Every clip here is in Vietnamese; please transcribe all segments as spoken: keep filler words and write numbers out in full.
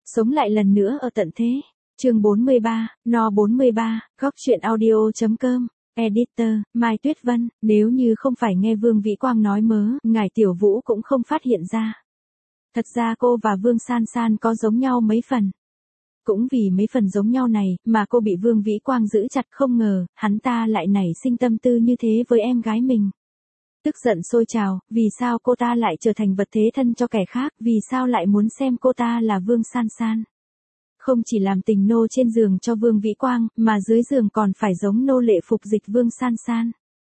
Sống lại lần nữa ở tận thế. Chương bốn mươi ba, no bốn mươi ba, góc truyện audio.com. Editor, Mai Tuyết Vân, nếu như không phải nghe Vương Vĩ Quang nói mớ, ngài Tiểu Vũ cũng không phát hiện ra. Thật ra cô và Vương San San có giống nhau mấy phần. Cũng vì mấy phần giống nhau này, mà cô bị Vương Vĩ Quang giữ chặt, không ngờ, hắn ta lại nảy sinh tâm tư như thế với em gái mình. Tức giận sôi trào, vì sao cô ta lại trở thành vật thế thân cho kẻ khác, vì sao lại muốn xem cô ta là Vương San San. Không chỉ làm tình nô trên giường cho Vương Vĩ Quang, mà dưới giường còn phải giống nô lệ phục dịch Vương San San.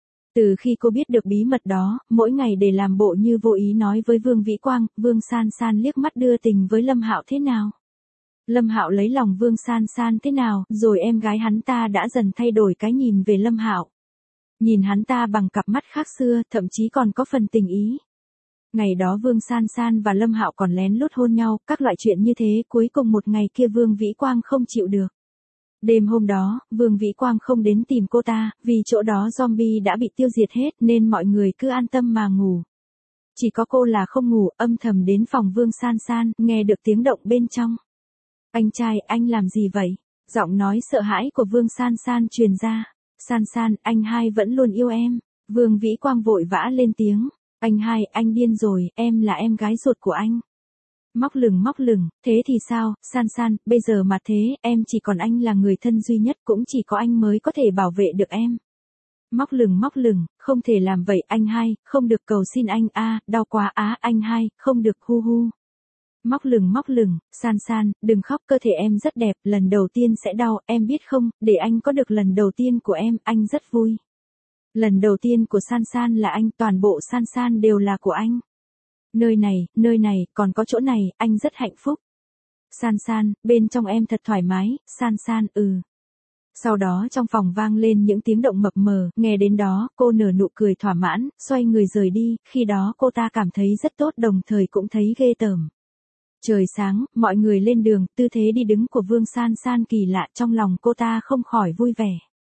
Từ khi cô biết được bí mật đó, mỗi ngày để làm bộ như vô ý nói với Vương Vĩ Quang, Vương San San liếc mắt đưa tình với Lâm Hạo thế nào. Lâm Hạo lấy lòng Vương San San thế nào, rồi em gái hắn ta đã dần thay đổi cái nhìn về Lâm Hạo. Nhìn hắn ta bằng cặp mắt khác xưa, thậm chí còn có phần tình ý. Ngày đó Vương San San và Lâm Hạo còn lén lút hôn nhau, các loại chuyện như thế, cuối cùng một ngày kia Vương Vĩ Quang không chịu được. Đêm hôm đó, Vương Vĩ Quang không đến tìm cô ta, vì chỗ đó zombie đã bị tiêu diệt hết nên mọi người cứ an tâm mà ngủ. Chỉ có cô là không ngủ, âm thầm đến phòng Vương San San, nghe được tiếng động bên trong. Anh trai, anh làm gì vậy? Giọng nói sợ hãi của Vương San San truyền ra. San San, anh hai vẫn luôn yêu em. Vương Vĩ Quang vội vã lên tiếng. Anh hai, anh điên rồi, em là em gái ruột của anh. Móc lửng móc lửng, thế thì sao, San San, bây giờ mà thế, em chỉ còn anh là người thân duy nhất, cũng chỉ có anh mới có thể bảo vệ được em. Móc lửng móc lửng, không thể làm vậy, anh hai, không được, cầu xin anh, a, đau quá á, anh hai, không được, hu hu. Móc lửng móc lửng, San San, đừng khóc, cơ thể em rất đẹp, lần đầu tiên sẽ đau, em biết không, để anh có được lần đầu tiên của em, anh rất vui. Lần đầu tiên của San San là anh, toàn bộ San San đều là của anh. Nơi này, nơi này, còn có chỗ này, anh rất hạnh phúc. San San, bên trong em thật thoải mái, San San, ừ. Sau đó trong phòng vang lên những tiếng động mập mờ, nghe đến đó, cô nở nụ cười thỏa mãn, xoay người rời đi, khi đó cô ta cảm thấy rất tốt đồng thời cũng thấy ghê tởm. Trời sáng, mọi người lên đường, tư thế đi đứng của Vương San San kỳ lạ, trong lòng cô ta không khỏi vui vẻ.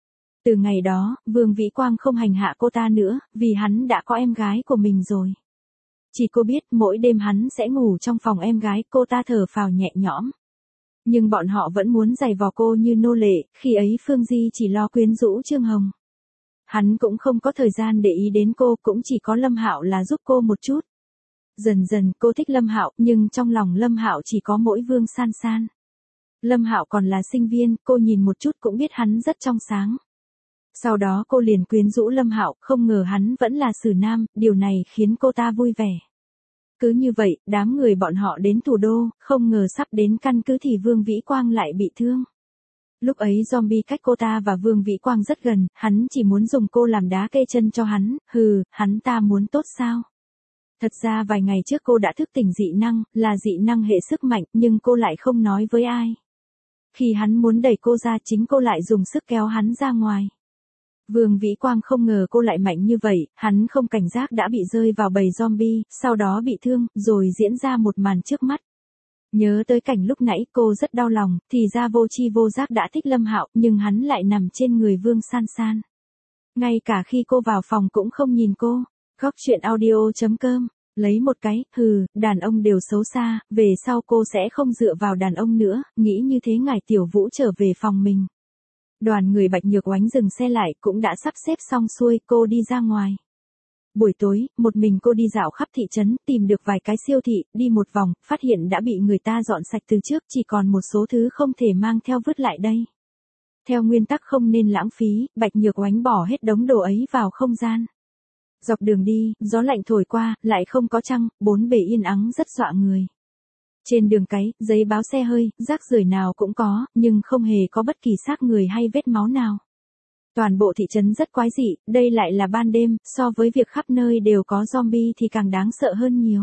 Từ ngày đó, Vương Vĩ Quang không hành hạ cô ta nữa, vì hắn đã có em gái của mình rồi. Chỉ cô biết mỗi đêm hắn sẽ ngủ trong phòng em gái, cô ta thở phào nhẹ nhõm. Nhưng bọn họ vẫn muốn giày vò cô như nô lệ, khi ấy Phương Di chỉ lo quyến rũ Trương Hồng. Hắn cũng không có thời gian để ý đến cô, cũng chỉ có Lâm Hạo là giúp cô một chút. Dần dần cô thích Lâm Hạo, nhưng trong lòng Lâm Hạo chỉ có mỗi Vương San San. Lâm Hạo còn là sinh viên, cô nhìn một chút cũng biết hắn rất trong sáng. Sau đó cô liền quyến rũ Lâm Hạo, không ngờ hắn vẫn là xử nam, điều này khiến cô ta vui vẻ. Cứ như vậy, đám người bọn họ đến thủ đô, không ngờ sắp đến căn cứ thì Vương Vĩ Quang lại bị thương. Lúc ấy zombie cách cô ta và Vương Vĩ Quang rất gần, hắn chỉ muốn dùng cô làm đá kê chân cho hắn, hừ, hắn ta muốn tốt sao? Thật ra vài ngày trước cô đã thức tỉnh dị năng, là dị năng hệ sức mạnh, nhưng cô lại không nói với ai. Khi hắn muốn đẩy cô ra, chính cô lại dùng sức kéo hắn ra ngoài. Vương Vĩ Quang không ngờ cô lại mạnh như vậy, hắn không cảnh giác đã bị rơi vào bầy zombie, sau đó bị thương, rồi diễn ra một màn trước mắt. Nhớ tới cảnh lúc nãy cô rất đau lòng, thì ra vô chi vô giác đã thích Lâm Hạo, nhưng hắn lại nằm trên người Vương San San. Ngay cả khi cô vào phòng cũng không nhìn cô. Góc truyện audio.com, lấy một cái, hừ, đàn ông đều xấu xa, về sau cô sẽ không dựa vào đàn ông nữa, nghĩ như thế ngài Tiểu Vũ trở về phòng mình. Đoàn người Bạch Nhược Oánh dừng xe lại, cũng đã sắp xếp xong xuôi, cô đi ra ngoài. Buổi tối, một mình cô đi dạo khắp thị trấn, tìm được vài cái siêu thị, đi một vòng, phát hiện đã bị người ta dọn sạch từ trước, chỉ còn một số thứ không thể mang theo vứt lại đây. Theo nguyên tắc không nên lãng phí, Bạch Nhược Oánh bỏ hết đống đồ ấy vào không gian. Dọc đường đi, gió lạnh thổi qua, lại không có trăng, bốn bề yên ắng rất dọa người. Trên đường cái, giấy báo xe hơi, rác rưởi nào cũng có, nhưng không hề có bất kỳ xác người hay vết máu nào. Toàn bộ thị trấn rất quái dị, đây lại là ban đêm, so với việc khắp nơi đều có zombie thì càng đáng sợ hơn nhiều.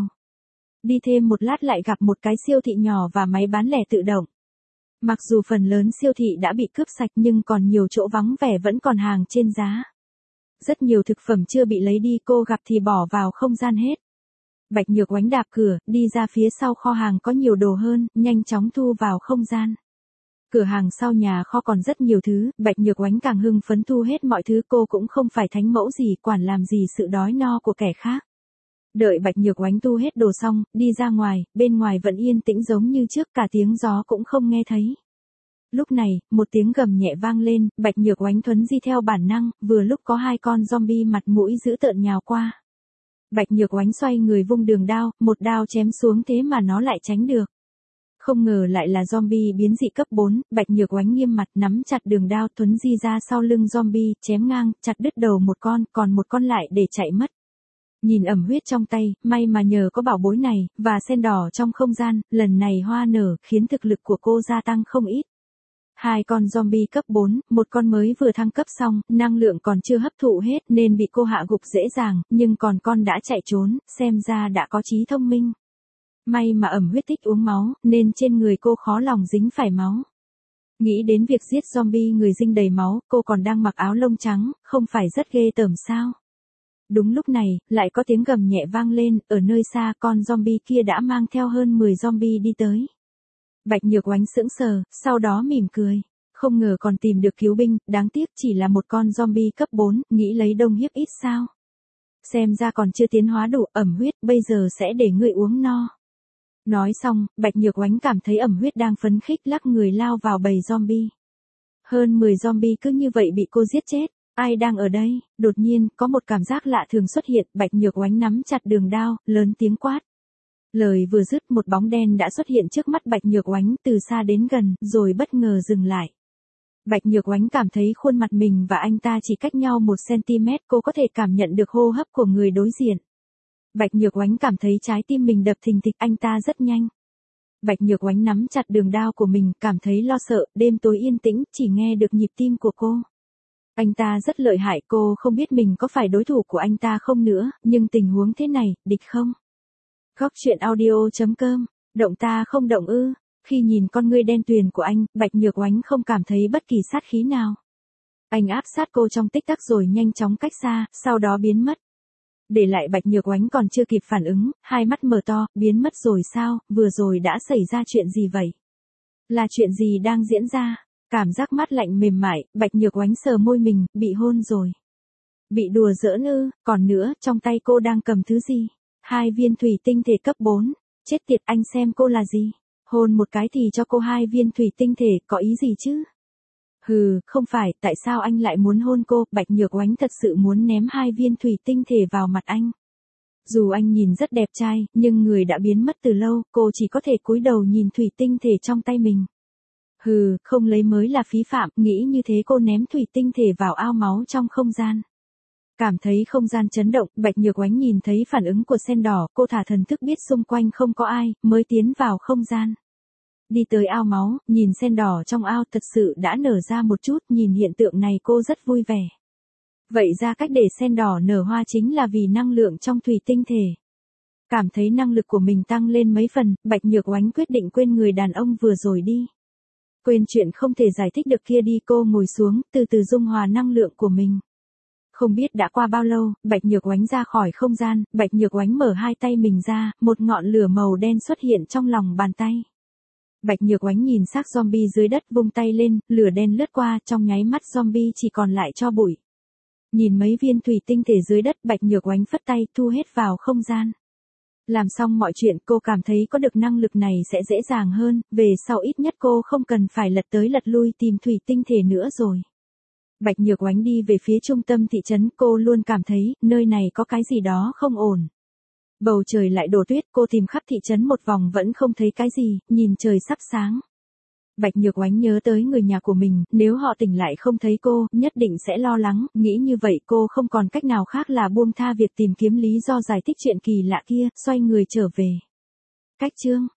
Đi thêm một lát lại gặp một cái siêu thị nhỏ và máy bán lẻ tự động. Mặc dù phần lớn siêu thị đã bị cướp sạch nhưng còn nhiều chỗ vắng vẻ vẫn còn hàng trên giá. Rất nhiều thực phẩm chưa bị lấy đi cô gặp thì bỏ vào không gian hết. Bạch Nhược Oánh đạp cửa, đi ra phía sau kho hàng có nhiều đồ hơn, nhanh chóng thu vào không gian. Cửa hàng sau nhà kho còn rất nhiều thứ, Bạch Nhược Oánh càng hưng phấn thu hết mọi thứ, cô cũng không phải thánh mẫu gì, quản làm gì sự đói no của kẻ khác. Đợi Bạch Nhược Oánh tu hết đồ xong, đi ra ngoài, bên ngoài vẫn yên tĩnh giống như trước, cả tiếng gió cũng không nghe thấy. Lúc này, một tiếng gầm nhẹ vang lên, Bạch Nhược Oánh thuấn di theo bản năng, vừa lúc có hai con zombie mặt mũi dữ tợn nhào qua. Bạch Nhược Oánh xoay người vung đường đao, một đao chém xuống thế mà nó lại tránh được. Không ngờ lại là zombie biến dị cấp bốn, Bạch Nhược Oánh nghiêm mặt nắm chặt đường đao thuấn di ra sau lưng zombie, chém ngang, chặt đứt đầu một con, còn một con lại để chạy mất. Nhìn ẩm huyết trong tay, may mà nhờ có bảo bối này, và sen đỏ trong không gian, lần này hoa nở, khiến thực lực của cô gia tăng không ít. Hai con zombie cấp bốn, một con mới vừa thăng cấp xong, năng lượng còn chưa hấp thụ hết nên bị cô hạ gục dễ dàng, nhưng còn con đã chạy trốn, xem ra đã có trí thông minh. May mà ẩm huyết thích uống máu, nên trên người cô khó lòng dính phải máu. Nghĩ đến việc giết zombie người dinh đầy máu, cô còn đang mặc áo lông trắng, không phải rất ghê tởm sao? Đúng lúc này, lại có tiếng gầm nhẹ vang lên, ở nơi xa con zombie kia đã mang theo hơn mười zombie đi tới. Bạch Nhược Oánh sững sờ, sau đó mỉm cười. Không ngờ còn tìm được cứu binh, đáng tiếc chỉ là một con zombie cấp bốn, nghĩ lấy đông hiếp ít sao. Xem ra còn chưa tiến hóa đủ, ẩm huyết, bây giờ sẽ để ngươi uống no. Nói xong, Bạch Nhược Oánh cảm thấy ẩm huyết đang phấn khích lắc người lao vào bầy zombie. Hơn mười zombie cứ như vậy bị cô giết chết. Ai đang ở đây? Đột nhiên, có một cảm giác lạ thường xuất hiện, Bạch Nhược Oánh nắm chặt đường đao, lớn tiếng quát. Lời vừa dứt, một bóng đen đã xuất hiện trước mắt Bạch Nhược Oánh, từ xa đến gần, rồi bất ngờ dừng lại. Bạch Nhược Oánh cảm thấy khuôn mặt mình và anh ta chỉ cách nhau một xăng-ti-mét, cô có thể cảm nhận được hô hấp của người đối diện. Bạch Nhược Oánh cảm thấy trái tim mình đập thình thịch, anh ta rất nhanh. Bạch Nhược Oánh nắm chặt đường đao của mình, cảm thấy lo sợ, đêm tối yên tĩnh, chỉ nghe được nhịp tim của cô. Anh ta rất lợi hại, cô không biết mình có phải đối thủ của anh ta không nữa, nhưng tình huống thế này, địch không? Góc truyện audio chấm com, động ta không động ư? Khi nhìn con ngươi đen tuyền của anh, Bạch Nhược Oánh không cảm thấy bất kỳ sát khí nào. Anh áp sát cô trong tích tắc rồi nhanh chóng cách xa, sau đó biến mất. Để lại Bạch Nhược Oánh còn chưa kịp phản ứng, hai mắt mở to, biến mất rồi sao, vừa rồi đã xảy ra chuyện gì vậy? Là chuyện gì đang diễn ra? Cảm giác mát lạnh mềm mại, Bạch Nhược Oánh sờ môi mình, bị hôn rồi. Bị đùa giỡn ư, còn nữa, trong tay cô đang cầm thứ gì? Hai viên thủy tinh thể cấp bốn. Chết tiệt, anh xem cô là gì? Hôn một cái thì cho cô hai viên thủy tinh thể, có ý gì chứ? Hừ, không phải, tại sao anh lại muốn hôn cô? Bạch Nhược Oánh thật sự muốn ném hai viên thủy tinh thể vào mặt anh. Dù anh nhìn rất đẹp trai, nhưng người đã biến mất từ lâu, cô chỉ có thể cúi đầu nhìn thủy tinh thể trong tay mình. Hừ, không lấy mới là phí phạm, nghĩ như thế cô ném thủy tinh thể vào ao máu trong không gian. Cảm thấy không gian chấn động, Bạch Nhược Oánh nhìn thấy phản ứng của sen đỏ, cô thả thần thức biết xung quanh không có ai, mới tiến vào không gian. Đi tới ao máu, nhìn sen đỏ trong ao thật sự đã nở ra một chút, nhìn hiện tượng này cô rất vui vẻ. Vậy ra cách để sen đỏ nở hoa chính là vì năng lượng trong thủy tinh thể. Cảm thấy năng lực của mình tăng lên mấy phần, Bạch Nhược Oánh quyết định quên người đàn ông vừa rồi đi. Quên chuyện không thể giải thích được kia đi, cô ngồi xuống, từ từ dung hòa năng lượng của mình. Không biết đã qua bao lâu, Bạch Nhược Oánh ra khỏi không gian, Bạch Nhược Oánh mở hai tay mình ra, một ngọn lửa màu đen xuất hiện trong lòng bàn tay. Bạch Nhược Oánh nhìn xác zombie dưới đất vung tay lên, lửa đen lướt qua, trong nháy mắt zombie chỉ còn lại tro bụi. Nhìn mấy viên thủy tinh thể dưới đất, Bạch Nhược Oánh phất tay thu hết vào không gian. Làm xong mọi chuyện, cô cảm thấy có được năng lực này sẽ dễ dàng hơn, về sau ít nhất cô không cần phải lật tới lật lui tìm thủy tinh thể nữa rồi. Bạch Nhược Oánh đi về phía trung tâm thị trấn, cô luôn cảm thấy, nơi này có cái gì đó không ổn. Bầu trời lại đổ tuyết, cô tìm khắp thị trấn một vòng vẫn không thấy cái gì, nhìn trời sắp sáng. Bạch Nhược Oánh nhớ tới người nhà của mình, nếu họ tỉnh lại không thấy cô, nhất định sẽ lo lắng, nghĩ như vậy cô không còn cách nào khác là buông tha việc tìm kiếm lý do giải thích chuyện kỳ lạ kia, xoay người trở về. Cách chương